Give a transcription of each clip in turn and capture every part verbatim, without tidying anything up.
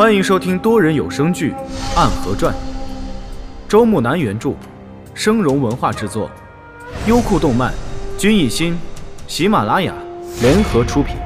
欢迎收听多人有声剧《暗河传》，周木南原著，生荣文化制作，优酷动漫、君艺心、喜马拉雅联合出品。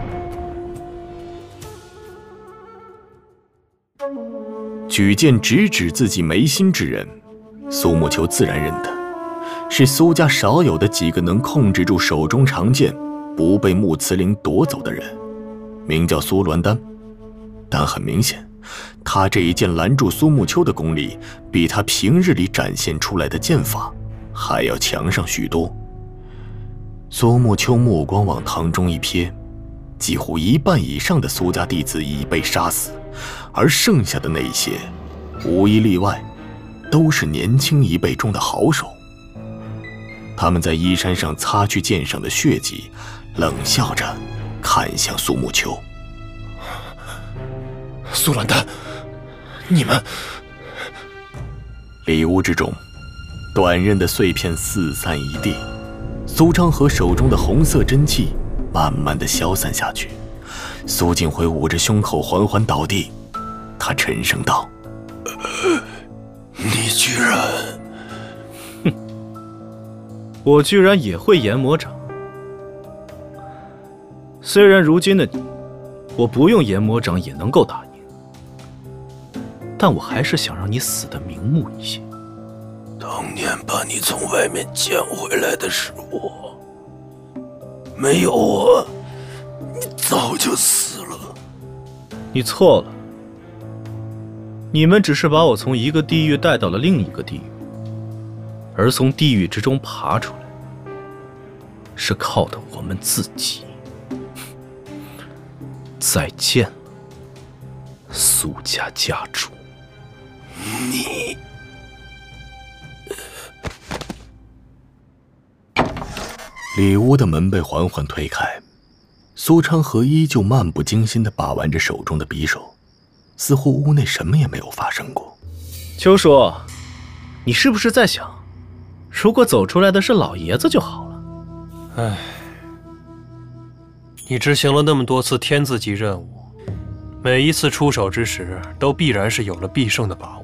举剑直指自己眉心之人，苏沐秋自然认得，是苏家少有的几个能控制住手中长剑，不被穆慈陵夺走的人，名叫苏鸾丹。但很明显，他这一剑拦住苏沐秋的功力，比他平日里展现出来的剑法还要强上许多。苏沐秋目光往堂中一瞥，几乎一半以上的苏家弟子已被杀死，而剩下的那些，无一例外，都是年轻一辈中的好手。他们在衣衫上擦去剑上的血迹，冷笑着看向苏沐秋。 苏鸾丹，你们…… 里屋之中，短刃的碎片四散一地，苏昌河手中的红色真气慢慢的消散下去。苏静辉捂着胸口缓缓倒地，他沉声道：“ 你居然…… 哼，我居然也会研魔掌。虽然如今的你，我不用研魔掌也能够打赢。”但我还是想让你死得瞑目一些。 当年把你从外面捡回来的是我，没有我，你早就死了。 你错了，你们只是把我从一个地狱带到了另一个地狱，而从地狱之中爬出来，是靠的我们自己。再见了，苏家家主。 你里屋的门被缓缓推开，苏昌河依旧漫不经心地把玩着手中的匕首，似乎屋内什么也没有发生过。 秋叔，你是不是在想，如果走出来的是老爷子就好了？ 唉，你执行了那么多次天字级任务，每一次出手之时，都必然是有了必胜的把握。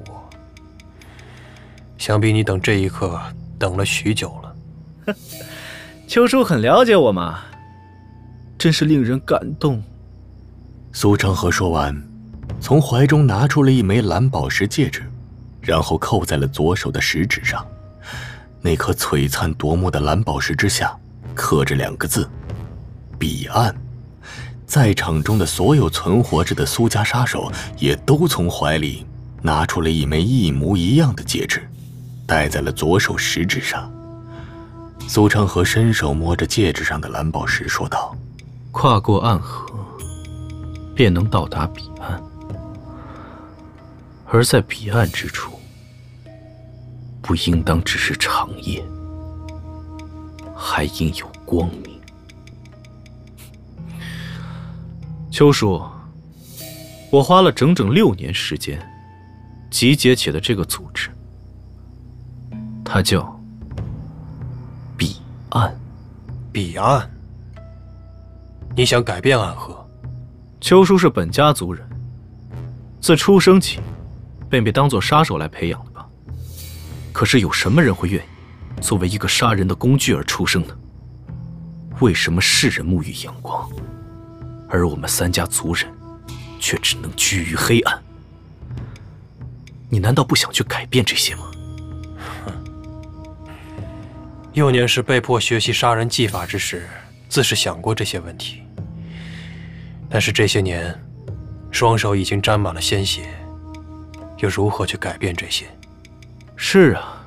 想必你等这一刻等了许久了。 秋叔很了解我嘛，真是令人感动。 苏昌河说完，从怀中拿出了一枚蓝宝石戒指，然后扣在了左手的食指上。那颗璀璨夺目的蓝宝石之下，刻着两个字：彼岸。在场中的所有存活着的苏家杀手也都从怀里拿出了一枚一模一样的戒指，戴在了左手食指上。苏昌河伸手摸着戒指上的蓝宝石说道：“ 跨过暗河，便能到达彼岸，而在彼岸之处，不应当只是长夜，还应有光明。”秋叔，我花了整整六年时间集结起了这个组织，它叫彼岸。 彼岸？你想改变暗河？ 秋叔是本家族人，自出生起便被当作杀手来培养的吧？可是有什么人会愿意作为一个杀人的工具而出生呢？为什么世人沐浴阳光，而我们三家族人却只能居于黑暗？你难道不想去改变这些吗？ 幼年时被迫学习杀人技法之时，自是想过这些问题。但是这些年，双手已经沾满了鲜血，又如何去改变这些？ 是啊，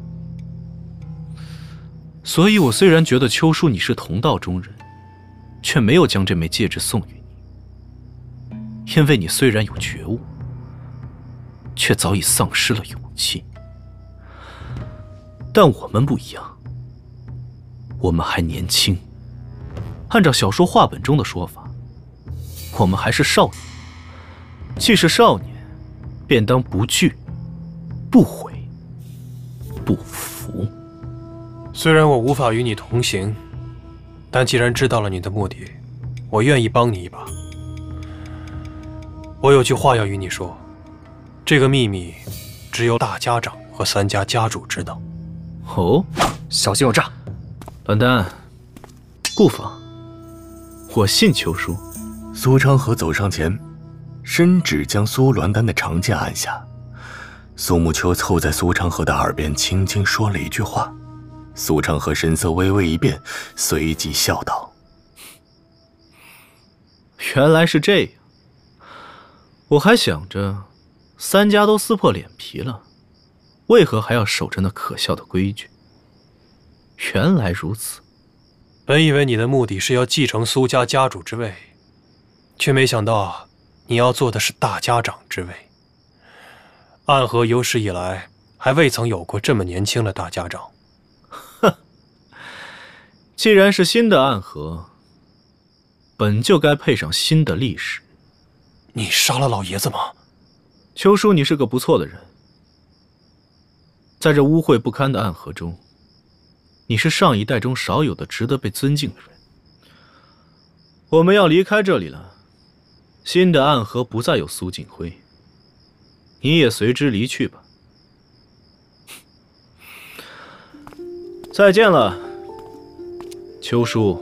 所以我虽然觉得秋叔你是同道中人，却没有将这枚戒指送予你，因为你虽然有觉悟，却早已丧失了勇气。但我们不一样，我们还年轻，按照小说话本中的说法，我们还是少年。既是少年，便当不惧、不悔、不服。 虽然我无法与你同行，但既然知道了你的目的，我愿意帮你一把。 我有句话要与你说，这个秘密只有大家长和三家家主知道。 哦， 小心有诈！ 栾丹，不妨，我信邱叔。 苏昌河走上前，伸指将苏栾丹的长剑按下。苏沐秋凑在苏昌河的耳边轻轻说了一句话，苏昌河神色微微一变，随即笑道：“ 原来是这样，我还想着，三家都撕破脸皮了，为何还要守着那可笑的规矩？原来如此。 本以为你的目的是要继承苏家家主之位，却没想到你要做的是大家长之位。暗河有史以来还未曾有过这么年轻的大家长。 哼，既然是新的暗河，本就该配上新的历史。 你杀了老爷子吗？ 邱叔，你是个不错的人，在这污秽不堪的暗河中，你是上一代中少有的值得被尊敬的人。我们要离开这里了，新的暗河不再有苏锦辉，你也随之离去吧。再见了，邱叔。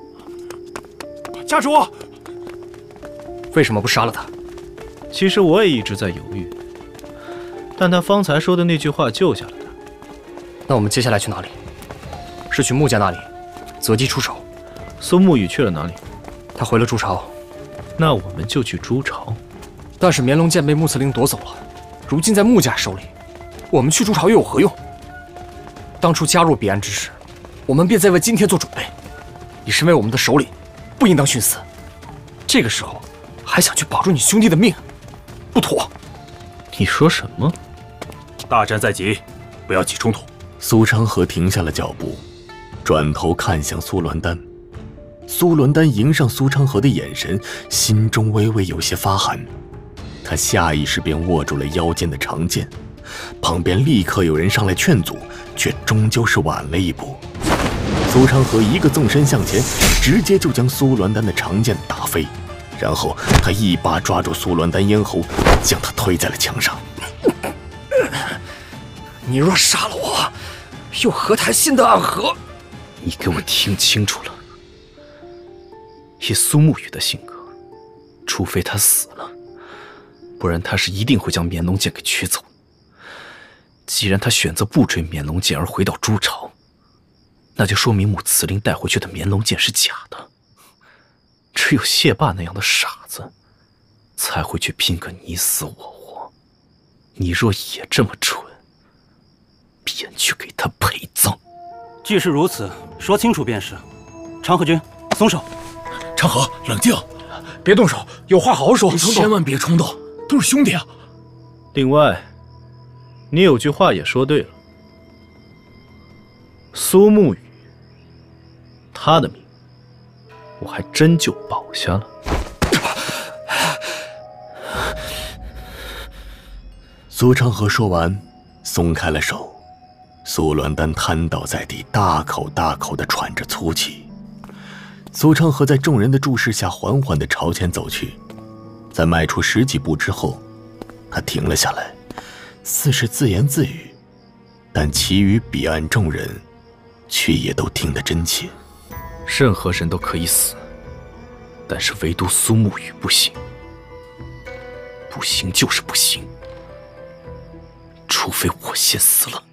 家主，为什么不杀了他？ 其实我也一直在犹豫，但他方才说的那句话救下了他。 那我们接下来去哪里？是去穆家那里，择机出手。 苏沐雨去了哪里？ 他回了朱巢。 那我们就去朱巢。 但是绵龙剑被穆慈陵夺走了，如今在穆家手里，我们去朱巢又有何用？当初加入彼岸之时，我们便在为今天做准备。你身为我们的首领，不应当殉死。这个时候还想去保住你兄弟的命，不妥。 你说什么？ 大战在即，不要起冲突。 苏昌河停下了脚步，转头看向苏栾丹。苏栾丹迎上苏昌河的眼神，心中微微有些发寒。他下意识便握住了腰间的长剑，旁边立刻有人上来劝阻，却终究是晚了一步。苏昌河一个纵身向前，直接就将苏栾丹的长剑打飞，然后他一把抓住苏栾丹咽喉，将他推在了墙上。 你若杀了我，又何谈新的暗河？ 你给我听清楚了，以苏沐雨的性格，除非他死了，不然他是一定会将绵龙剑给取走。既然他选择不追绵龙剑而回到朱巢，那就说明穆慈陵带回去的绵龙剑是假的。只有谢霸那样的傻子，才会去拼个你死我活。你若也这么蠢，便去给他陪葬。 既是如此，说清楚便是。长河君，松手！ 长河，冷静， 别动手，有话好好说。 千万别冲动，都是兄弟啊。 另外，你有句话也说对了，苏沐雨，他的命，我还真就保下了。 苏昌河说完，松开了手。苏栾丹瘫倒在地，大口大口地喘着粗气。苏昌河在众人的注视下，缓缓地朝前走去。在迈出十几步之后，他停了下来，似是自言自语，但其余彼岸众人却也都听得真切。 任何人都可以死，但是唯独苏沐雨不行。不行就是不行，除非我先死了。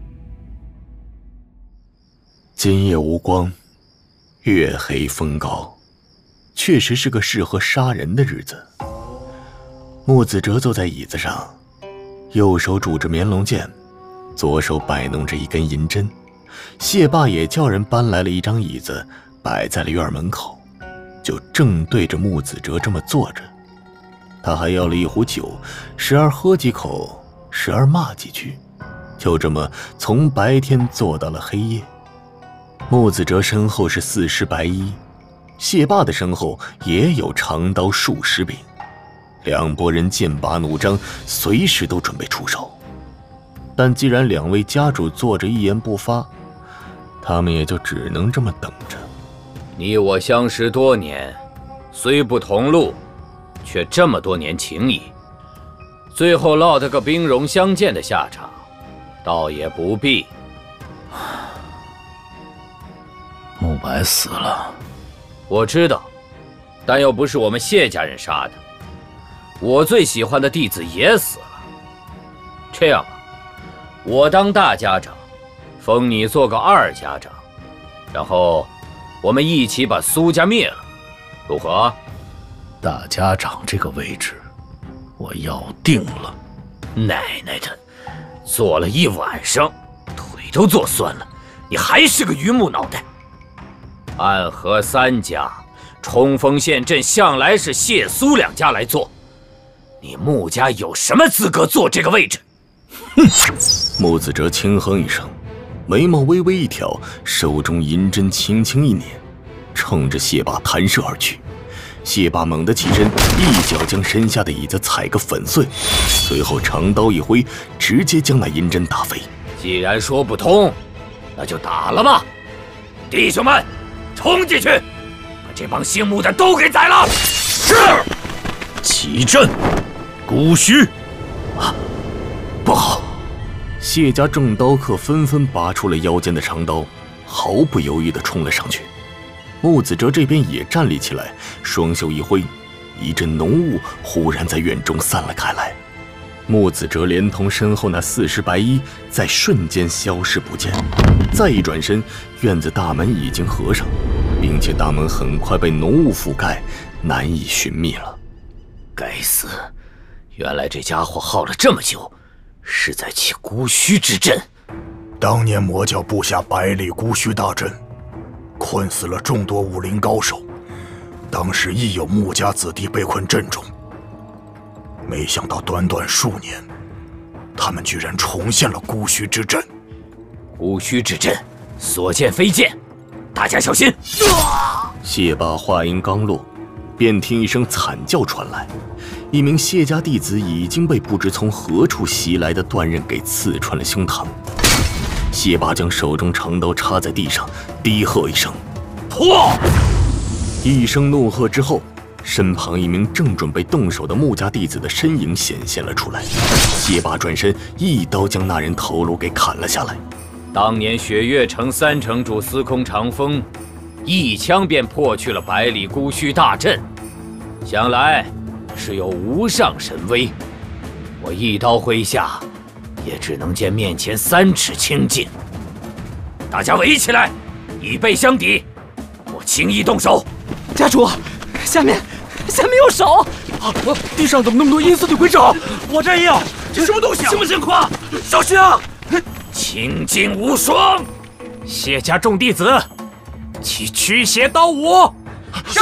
今夜无光，月黑风高，确实是个适合杀人的日子。穆子哲坐在椅子上，右手拄着绵龙剑，左手摆弄着一根银针。谢霸也叫人搬来了一张椅子，摆在了院门口，就正对着穆子哲这么坐着。他还要了一壶酒，时而喝几口，时而骂几句，就这么从白天坐到了黑夜。穆子哲身后是四尸白衣，谢霸的身后也有长刀数十柄，两拨人剑拔弩张，随时都准备出手。但既然两位家主坐着一言不发，他们也就只能这么等着。 你我相识多年，虽不同路， 却这么多年情谊，最后落得个兵戎相见的下场，倒也不必。 慕白死了， 我知道，但又不是我们谢家人杀的。我最喜欢的弟子也死了。这样吧，我当大家长，封你做个二家长，然后我们一起把苏家灭了，如何？ 大家长这个位置，我要定了。 奶奶的，坐了一晚上，腿都坐酸了，你还是个榆木脑袋。暗河三家，冲锋陷阵向来是谢苏两家来做，你穆家有什么资格坐这个位置？ 哼！穆子哲轻哼一声，眉毛微微一挑，手中银针轻轻一捻，冲着谢霸弹射而去。谢霸猛地起身，一脚将身下的椅子踩个粉碎，随后长刀一挥，直接将那银针打飞。 既然说不通，那就打了吧！弟兄们，冲进去，把这帮姓穆的都给宰了！是。 起阵，姑须。 啊，不好！谢家众刀客纷纷拔出了腰间的长刀，毫不犹豫地冲了上去。穆子哲这边也站立起来，双袖一挥，一阵浓雾忽然在院中散了开来。穆子哲连同身后那四十白衣在瞬间消失不见。再一转身，院子大门已经合上，并且大门很快被浓雾覆盖，难以寻觅了。 该死！原来这家伙耗了这么久，是在起姑须之阵。 当年魔教布下百里姑须大阵，困死了众多武林高手，当时亦有穆家子弟被困阵中。没想到短短数年，他们居然重现了姑须之阵。 姑须之阵，所见非见，大家小心！ 谢霸话音刚落，便听一声惨叫传来，一名谢家弟子已经被不知从何处袭来的断刃给刺穿了胸膛。谢霸将手中长刀插在地上，低喝一声：“ 破！” 一声怒喝之后，身旁一名正准备动手的穆家弟子的身影显现了出来。谢霸转身，一刀将那人头颅给砍了下来。 当年雪月城三城主司空长风，一枪便破去了百里姑须大阵，想来是有无上神威。我一刀挥下，也只能见面前三尺清净。大家围起来，以背相抵，我轻易动手。 家主，下面下面有手！啊，地上怎么那么多阴司女鬼爪？ 我这也有， 这什么东西啊？ 什么情况？小心啊！清净无双，谢家众弟子，起驱邪刀舞。 是。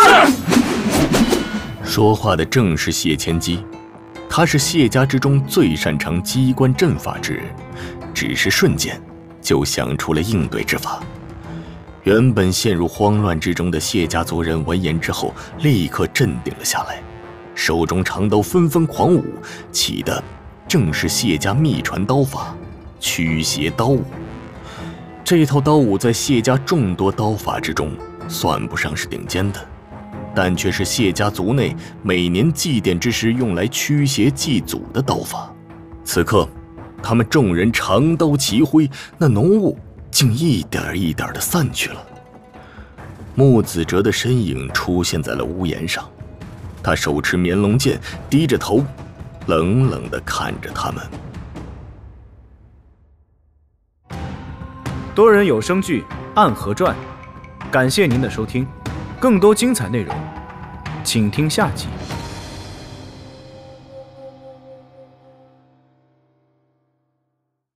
说话的正是谢千机，他是谢家之中最擅长机关阵法之人，只是瞬间就想出了应对之法。原本陷入慌乱之中的谢家族人闻言之后，立刻镇定了下来，手中长刀纷纷狂舞，起的正是谢家秘传刀法驱邪刀舞。这套刀舞在谢家众多刀法之中算不上是顶尖的，但却是谢家族内每年祭奠之时用来驱邪祭祖的刀法。此刻他们众人长刀齐挥，那浓雾竟一点一点地散去了。穆子哲的身影出现在了屋檐上，他手持绵龙剑，低着头冷冷地看着他们。 多人有声剧《暗河传》，感谢您的收听，更多精彩内容，请听下集。